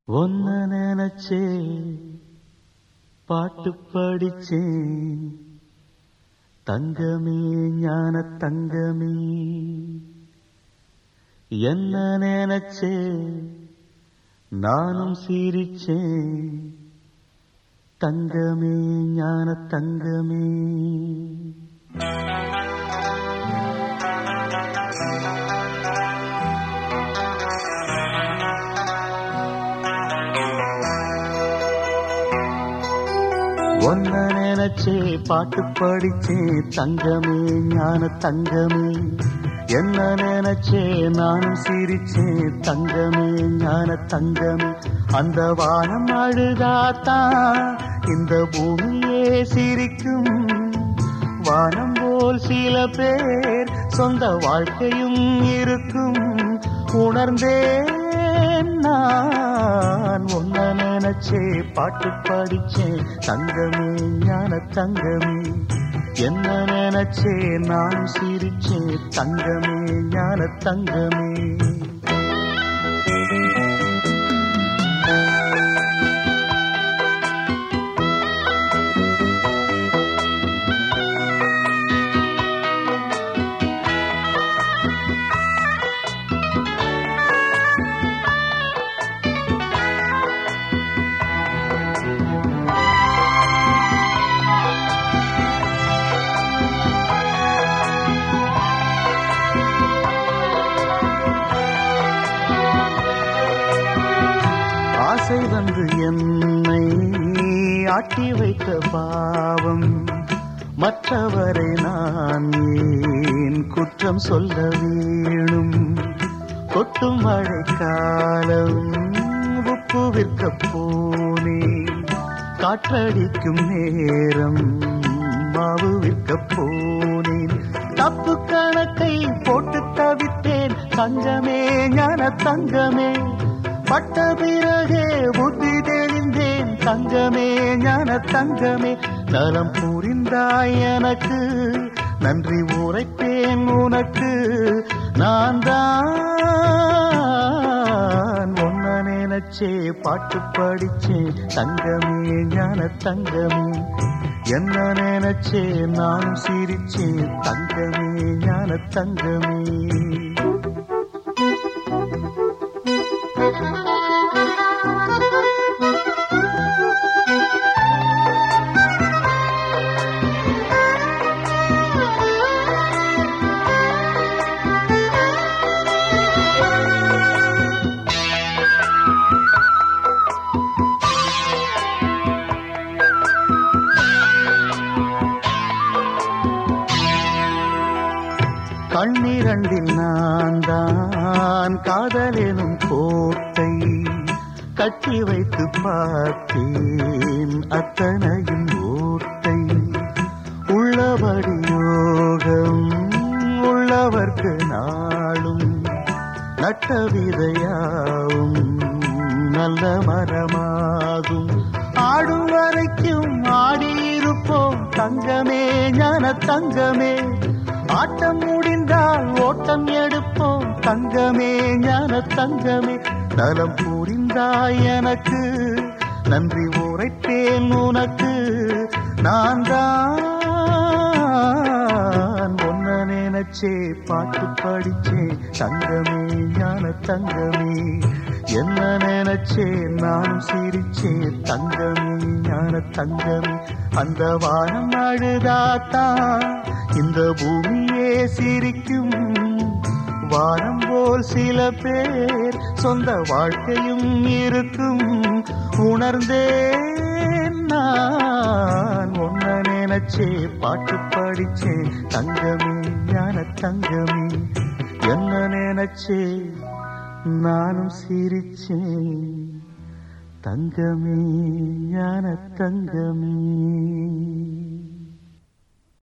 ஒன்ன நினைச்சே பாட்டு படிச்சேன் தங்கமே ஞான தங்கமே. என்ன நினைச்சே நானும் சிரிச்சேன் தங்கமே ஞான தங்கமே. ஒன்ன நினைச்சே பாட்டு படிச்சே தங்கமே ஞான தங்கமே. என்ன நினைச்சே நானும் சிரிச்சே தங்கமே ஞான தங்கமே. அந்த வானம் அழுதாத்தான் இந்த பூமியே சிரிக்கும். வானம் போல் சில பேர் சொந்த வாழ்க்கையும் இருக்கும். உணர்ந்தேன் நான் ஒன்ன நினைச்சே பாட்டு படிச்சேன் தங்கமே ஞான தங்கமே. என்ன நினைச்சே நான் சிரிச்சேன் தங்கமே ஞான தங்கமே. ஆசை வந்து என்னை ஆட்டி வைத்த பாவம். மற்றவரை நான் ஏன் குற்றம் சொல்ல வேணும். கொட்டும் மழை காலம் உப்பு விற்க போனேன். காற்றடிக்கும் நேரம் மாவு விற்க போனேன். தப்பு கணக்கை போட்டு தவித்தேன் தங்கமே ஞான தங்கமே. பட்ட பிறகே புத்தி தெளிந்தேன் தங்கமே ஞான தங்கமே. நலம் புரிந்தாய் எனக்கு நன்றி உரைப்பேன் உனக்கு. நான் தான் ஒன்ன நினைச்சே பாட்டு படிச்சேன் தங்கமே ஞான தங்கமே. என்ன நினைச்சே நானும் சிரிச்சேன் தங்கமே ஞான தங்கமே. கண்ணிரண்டில் நான் தான் காதலெனும் கோட்டை கட்டி வைத்து பார்த்தேன் அத்தனையும் ஓட்டை. உள்ளபடி யோகம் உள்ளவர்க்கு நாளும் நட்ட விதையாவும் நல்ல மரமாகும். ஆடும் வரைக்கும் ஆடியிருப்போம் தங்கமே ஞான தங்கமே. ஆட்டம் முடிந்தால் ஓட்டம் எடுப்போம் தங்கமே ஞான தங்கமே. நலம் புரிந்தாய் எனக்கு நன்றி உரைப்பேன் உனக்கு. நான் தான் ஒன்ன நினைச்சே பாட்டு படிச்சே தங்கமே ஞான தங்கமே. என்ன நினைச்சே நானும் சிரிச்சே தங்கமே ஞான தங்கமே. அந்த வானம் அழுதாத்தான் இந்த பூமியே சிரிக்கும். வானம் போல் சில பேர் சொந்த வாழ்க்கையும் இருக்கும். உணர்ந்தேன் நான் ஒன்ன நினைச்சே பாட்டு படிச்சே தங்கமே ஞான தங்கமே. என்ன நினைச்சே நானும் சிரிச்சேன் தங்கமே ஞான தங்கமே.